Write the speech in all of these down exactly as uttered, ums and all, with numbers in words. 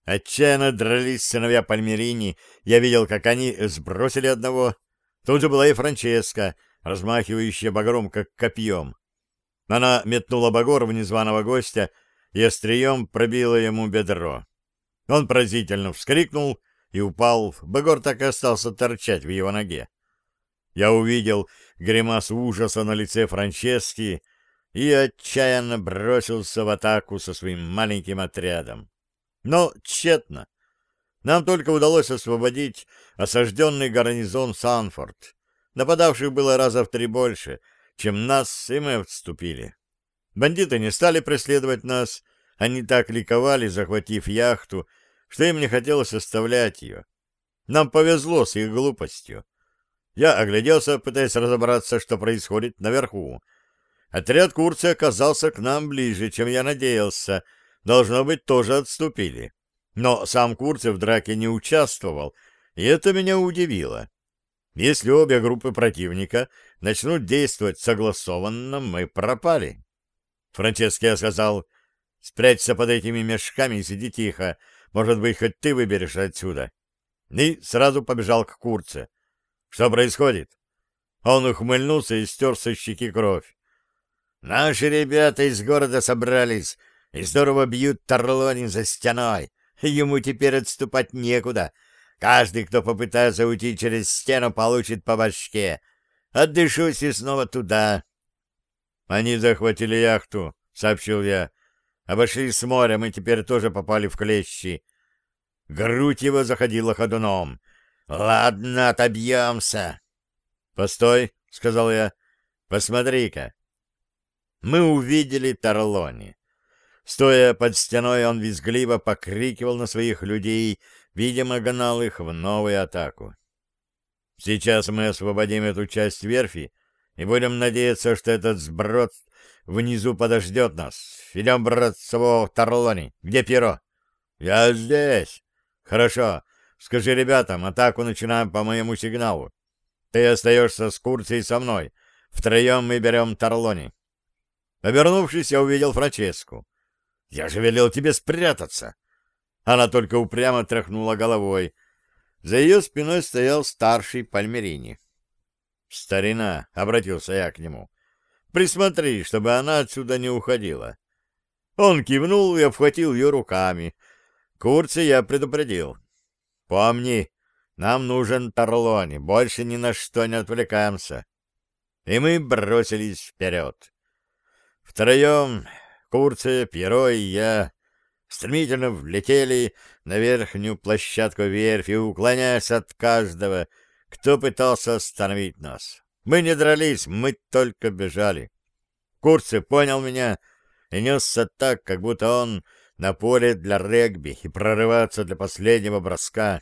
Отчаянно дрались сыновья Пальмерини. Я видел, как они сбросили одного. Тут же была и Франческа, размахивающая багром, как копьем. Она метнула багор в незваного гостя и острием пробила ему бедро. Он поразительно вскрикнул и упал. Багор так и остался торчать в его ноге. Я увидел гримасу ужаса на лице Франчески и отчаянно бросился в атаку со своим маленьким отрядом. Но тщетно. Нам только удалось освободить осажденный гарнизон Санфорд. Нападавших было раза в три больше, чем нас, и мы отступили. Бандиты не стали преследовать нас, они так ликовали, захватив яхту, что им не хотелось оставлять ее. Нам повезло с их глупостью. Я огляделся, пытаясь разобраться, что происходит наверху. Отряд Курции оказался к нам ближе, чем я надеялся. Должно быть, тоже отступили. Но сам Курций в драке не участвовал, и это меня удивило. Если обе группы противника начнут действовать согласованно, мы пропали. Франческо сказал: «Спрячься под этими мешками и сиди тихо. Может быть, хоть ты выберешься отсюда». И сразу побежал к Курце. «Что происходит?» Он ухмыльнулся и стер со щеки кровь. «Наши ребята из города собрались и здорово бьют Тарлони за стеной. Ему теперь отступать некуда. Каждый, кто попытается уйти через стену, получит по башке. Отдышусь и снова туда». «Они захватили яхту», — сообщил я. «Обошли с моря, мы теперь тоже попали в клещи». Грудь его заходила ходуном. «Ладно, отобьемся». «Постой», — сказал я. «Посмотри-ка». Мы увидели Тарлони. Стоя под стеной, он визгливо покрикивал на своих людей, видимо, гнал их в новую атаку. «Сейчас мы освободим эту часть верфи и будем надеяться, что этот сброд внизу подождет нас. Идем, братцево, Тарлони. Где Пьеро?» «Я здесь». «Хорошо. Скажи ребятам, атаку начинаем по моему сигналу. Ты остаешься с Курцией со мной. Втроем мы берем Тарлони». Обернувшись, я увидел Франческу. «Я же велел тебе спрятаться!» Она только упрямо тряхнула головой. За ее спиной стоял старший Пальмерини. «Старина», — обратился я к нему, — «присмотри, чтобы она отсюда не уходила». Он кивнул и обхватил ее руками. Курци я предупредил. «Помни, нам нужен Тарлони, больше ни на что не отвлекаемся». И мы бросились вперед. Втроем, Курция, Пьеро и я, стремительно влетели на верхнюю площадку верфи, уклоняясь от каждого, кто пытался остановить нас. Мы не дрались, мы только бежали. Курция понял меня и несся так, как будто он на поле для регби и прорываться для последнего броска.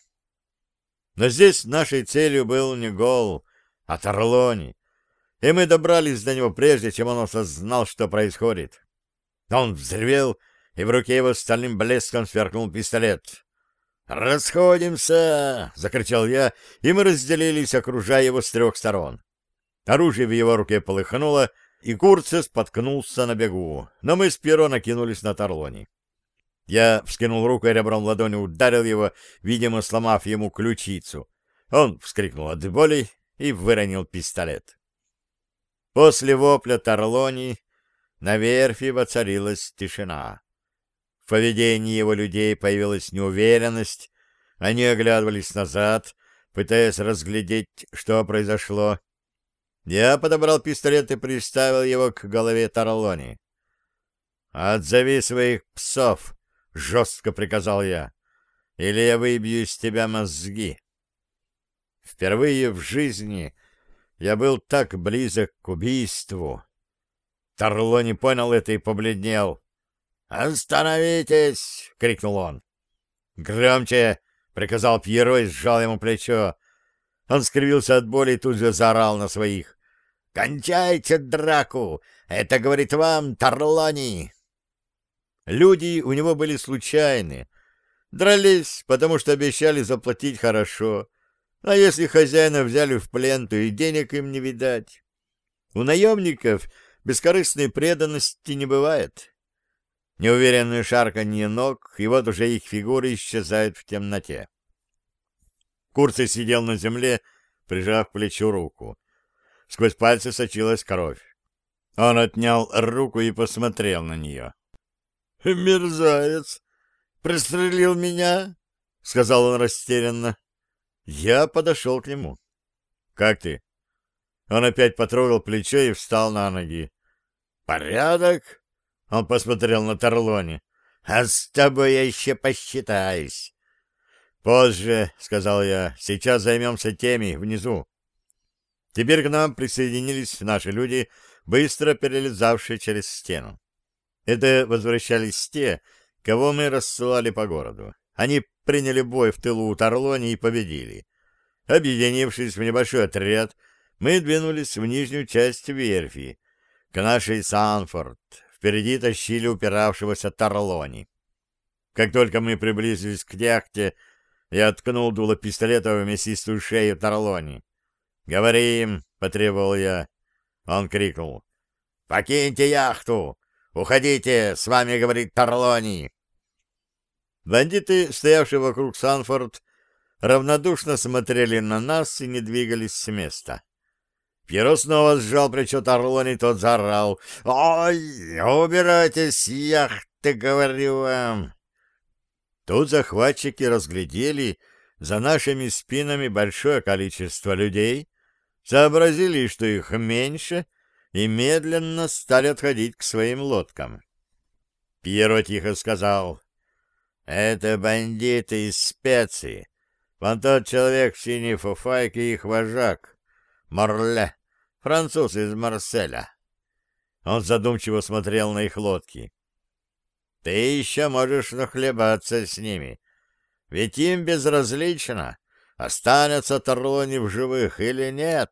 Но здесь нашей целью был не гол, а Тарлони, и мы добрались до него прежде, чем он осознал, что происходит. Он взревел, и в руке его стальным блеском сверкнул пистолет. «Расходимся!» — закричал я, и мы разделились, окружая его с трех сторон. Оружие в его руке полыхнуло, и Курция споткнулся на бегу, но мы с Пьеро накинулись на Тарлони. Я вскинул руку и ребром ладони ударил его, видимо, сломав ему ключицу. Он вскрикнул от боли и выронил пистолет. После вопля Тарлони на верфи воцарилась тишина. В поведении его людей появилась неуверенность, они оглядывались назад, пытаясь разглядеть, что произошло. Я подобрал пистолет и приставил его к голове Тарлони. «Отзови своих псов!» — жестко приказал я. «Или я выбью из тебя мозги». Впервые в жизни я был так близок к убийству. Тарлони понял это и побледнел. «Остановитесь!» — крикнул он. «Громче!» — приказал Пьеро и сжал ему плечо. Он скривился от боли и тут же заорал на своих. «Кончайте драку! Это говорит вам Тарлони!» Люди у него были случайные. Дрались, потому что обещали заплатить хорошо. А если хозяина взяли в плен, то и денег им не видать. У наемников бескорыстной преданности не бывает. неуверенное шарканье ног, и вот уже их фигуры исчезают в темноте. Курций сидел на земле, прижав к плечу руку. Сквозь пальцы сочилась кровь. Он отнял руку и посмотрел на нее. — Мерзавец! Пристрелил меня? — сказал он растерянно. Я подошел к нему. — Как ты? Он опять потрогал плечо и встал на ноги. — Порядок? — он посмотрел на Тарлони. — А с тобой я еще посчитаюсь. — Позже, — сказал я, — сейчас займемся теми внизу. Теперь к нам присоединились наши люди, быстро перелезавшие через стену. Это возвращались те, кого мы рассылали по городу. Они приняли бой в тылу у Тарлони и победили. Объединившись в небольшой отряд, мы двинулись в нижнюю часть верфи, к нашей Санфорд. Впереди тащили упиравшегося Тарлони. Как только мы приблизились к яхте, я ткнул дуло пистолета в мясистую шею Тарлони. «Говорим!» — потребовал я. Он крикнул. «Покиньте яхту! Уходите! С вами говорит Тарлони!» Бандиты, стоявшие вокруг Санфорд, равнодушно смотрели на нас и не двигались с места. Пьеро снова сжал плечо Тарлони, тот заорал. «Ой, убирайтесь с яхты, говорю вам!» Тут захватчики разглядели за нашими спинами большое количество людей, сообразили, что их меньше, и медленно стали отходить к своим лодкам. Пьеро тихо сказал: «Это бандиты из Специи. Вон тот человек в синей фуфайке их вожак. Морле, француз из Марселя». Он задумчиво смотрел на их лодки. «Ты еще можешь нахлебаться с ними, ведь им безразлично, останется Тарлони в живых или нет».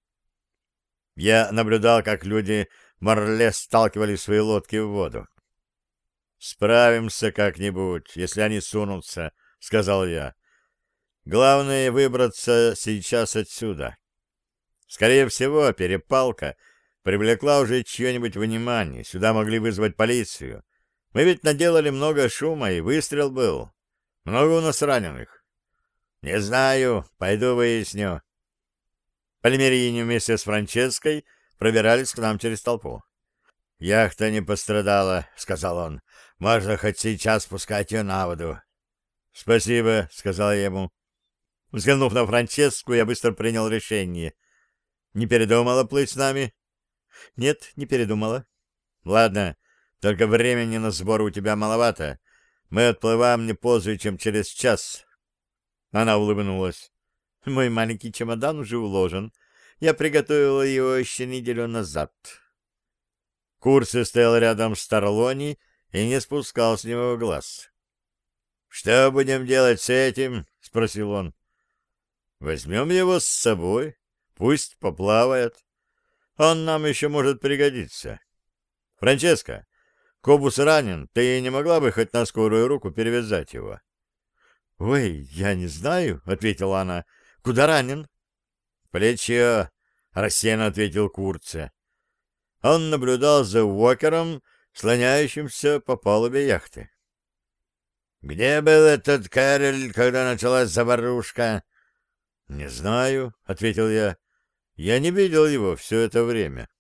Я наблюдал, как люди Морле сталкивали свои лодки в воду. «Справимся как-нибудь, если они сунутся», — сказал я. «Главное — выбраться сейчас отсюда». Скорее всего, перепалка привлекла уже чье-нибудь внимание. Сюда могли вызвать полицию. Мы ведь наделали много шума, и выстрел был. Много у нас раненых. Не знаю, пойду выясню. Пальмерини вместе с Франческой пробирались к нам через толпу. «Яхта не пострадала», — сказал он. «Можно хоть сейчас пускать ее на воду». «Спасибо», — сказал я ему. Взглянув на Франческу, я быстро принял решение. «Не передумала плыть с нами?» «Нет, не передумала». «Ладно, только времени на сбор у тебя маловато. Мы отплываем не позже, чем через час». Она улыбнулась. «Мой маленький чемодан уже уложен. Я приготовила его еще неделю назад». Курций стоял рядом с Тарлони и не спускал с него глаз. «Что будем делать с этим?» — спросил он. «Возьмем его с собой. Пусть поплавает. Он нам еще может пригодиться. Франческа, Кобус ранен. Ты не могла бы хоть на скорую руку перевязать его?» «Ой, я не знаю», — ответила она. «Куда ранен?» «Плечо», — рассеянно ответил Курций. Он наблюдал за Уокером, слоняющимся по палубе яхты. «Где был этот Кэрроль, когда началась заварушка?» «Не знаю», — ответил я. «Я не видел его все это время».